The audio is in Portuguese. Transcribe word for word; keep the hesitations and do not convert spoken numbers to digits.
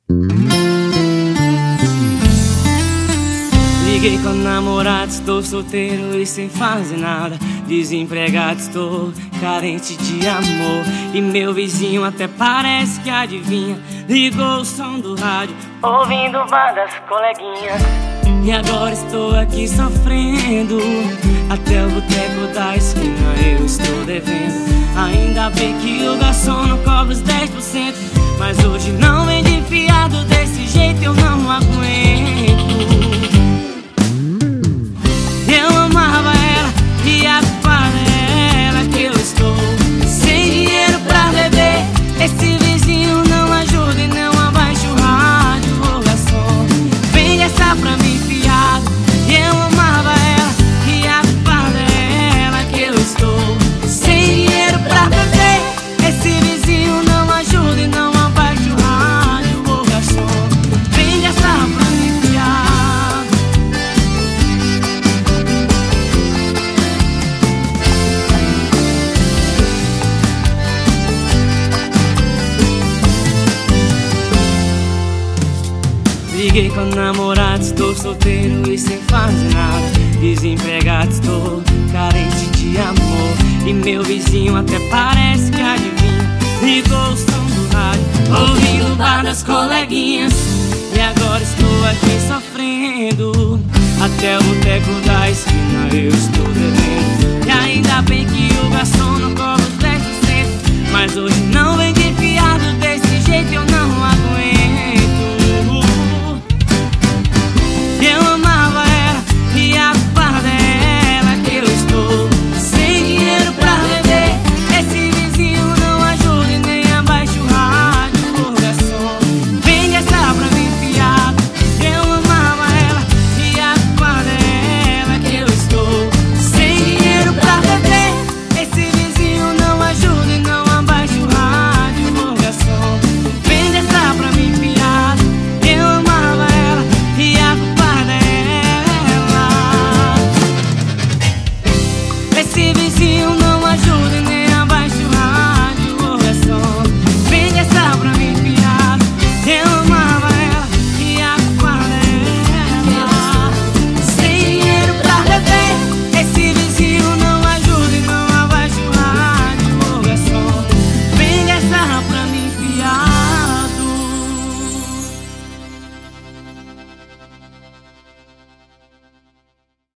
Liguei com a namorada, estou solteiro e sem fazer nada. Desempregado, estou carente de amor. E meu vizinho até parece que adivinha. Ligou o som do rádio, ouvindo o bar das coleguinhas. E agora estou aqui sofrendo. Até o boteco da esquina eu estou devendo. Ainda bem que o garçom não cobra os dez por cento. Mas hoje não vem de fiado, desse jeito eu não aguento. Eu amava ela e a culpa dela que eu estou sem dinheiro pra beber. Esse vizinho não ajuda e não abaixa o rádio. Ô garçom, vende essa pra mim fiado. Eu amava ela e a culpa dela que eu estou sem dinheiro pra beber. Esse vizinho não ajuda e não abaixa o rádio. Ô garçom, vende essa pra mim fiado. Liguei com a namorada, estou solteiro e sem fazer nada. Desempregado, estou carente de amor. E meu vizinho até parece que adivinha. Ligou o som do rádio, ouvindo o bar das coleguinhas. E agora estou aqui sofrendo. Até o boteco da esquina eu estou